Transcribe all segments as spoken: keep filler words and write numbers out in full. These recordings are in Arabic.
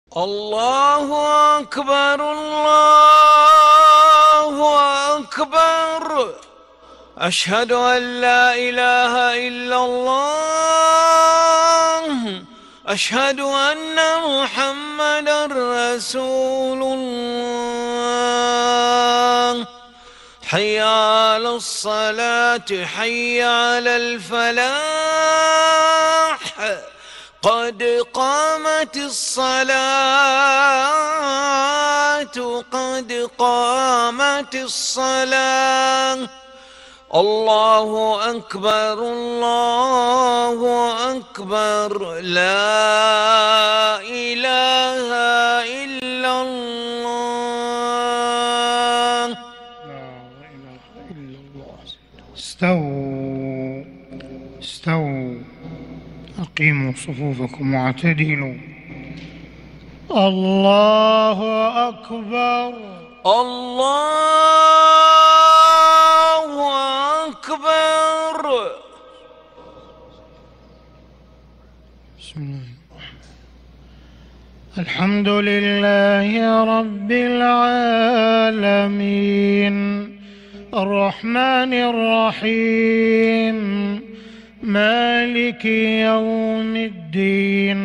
الله أكبر الله أكبر. أشهد أن لا إله إلا الله. أشهد أن محمدًا رسول الله. حي على الصلاة حي على الفلاح. قد قامت الصلاة قد قامت الصلاة. الله أكبر الله أكبر. لا إله إلا الله. لا إله إلا الله. استووا استووا أقيموا صفوفكم واعتدلوا. الله أكبر الله أكبر. بسم الله الحمد لله رب العالمين الرحمن الرحيم مالك يوم الدين.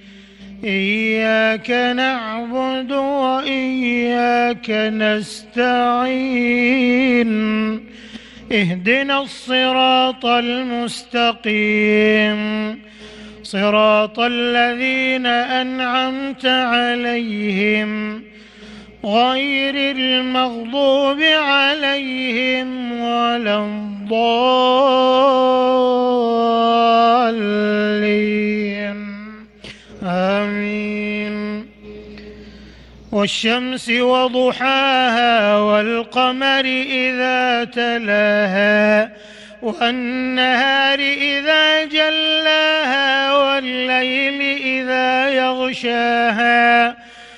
إياك نعبد وإياك نستعين. اهدنا الصراط المستقيم صراط الذين أنعمت عليهم غير المغضوب عليهم ولا الضالين. آمين. والشمس وضحاها والقمر إذا تلاها والنهار إذا جلاها والليل إذا يغشاها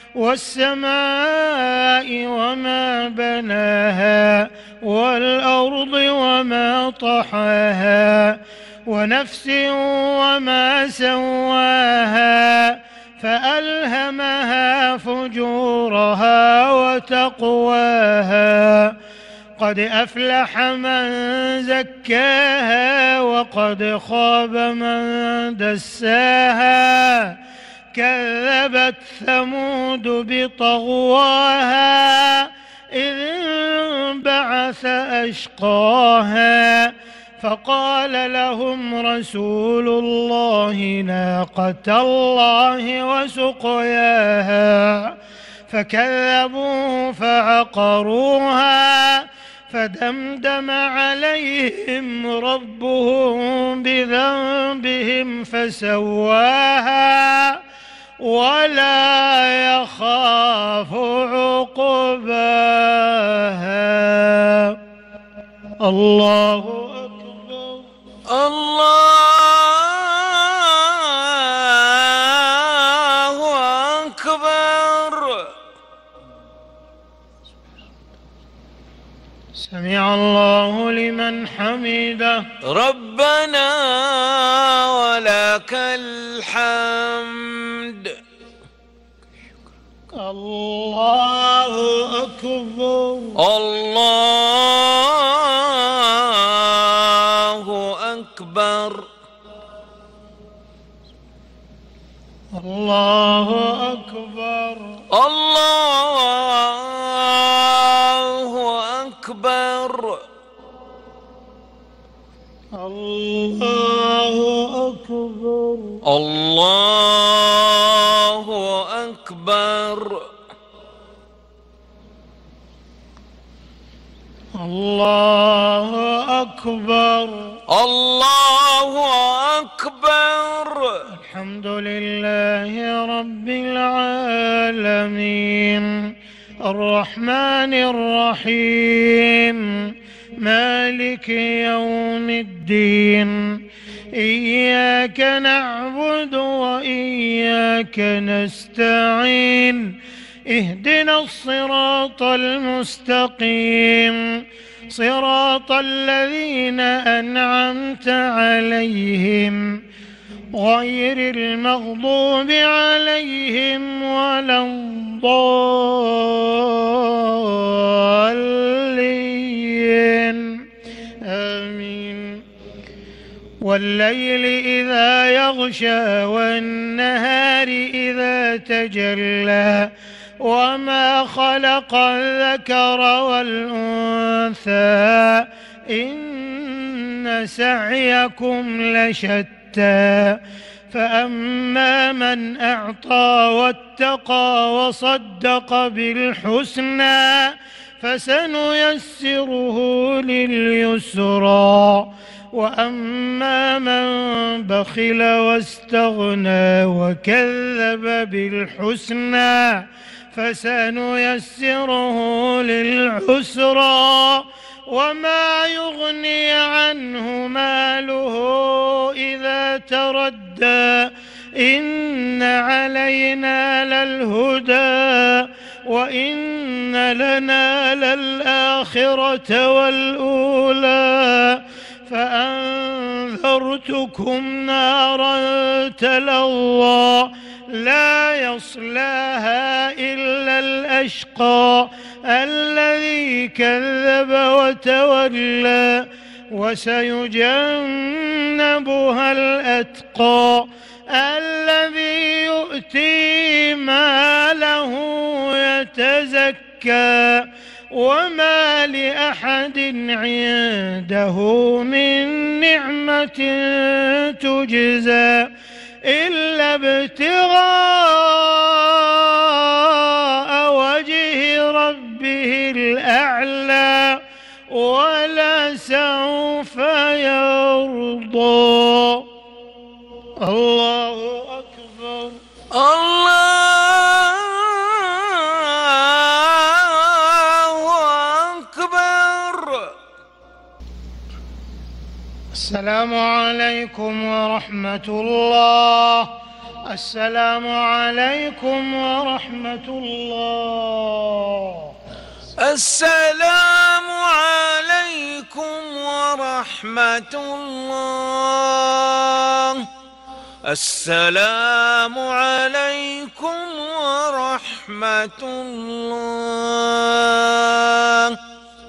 والسماء وما بناها والأرض وما طحاها ونفس وما سواها فألهمها فجورها وتقواها. قد أفلح من زكاها وقد خاب من دساها. كذبت ثمود بطغواها إذ انبعث أشقاها فقال لهم رسول الله ناقة الله وسقياها فكذبوه فعقروها فدمدم عليهم ربهم بذنبهم فسواها ولا يخاف عقباها. الله أكبر الله أكبر. سمع الله لمن حمده. ربنا ولك الحمد. الله أكبر الله أكبر. الله أكبر الله أكبر. الله أكبر الله أكبر. الله أكبر الله أكبر. الحمد لله رب العالمين الرحمن الرحيم مالك يوم الدين. إياك نعبد وإياك نستعين. اهدنا الصراط المستقيم صراط الذين أنعمت عليهم غير المغضوب عليهم ولا الضالين آمين. والليل إذا يغشى والنهار إذا تجلى وما خلق الذكر والأنثى إن سعيكم لشتى فأما من أعطى واتقى وصدق بالحسنى فسنيسره لليسرى وأما من بخل واستغنى وكذب بالحسنى فسنيسره للعسرى وما يغني عنه ماله إذا تردى إن علينا للهدى وإن لنا للآخرة والأولى فأنذرتكم نارا تلظى لا يصلاها إلا الأشقى الذي كذب وتولى وسيجنبها الأتقى الذي يؤتي ماله يتزكى وما لأحد عنده من نعمة تجزى إلا ابتغاء وجه ربه الأعلى ولسوف يرضى. الله أكبر. الله أكبر. السلام عليكم ورحمة الله. السلام عليكم ورحمة الله. السلام عليكم ورحمة الله. السلام عليكم ورحمة الله.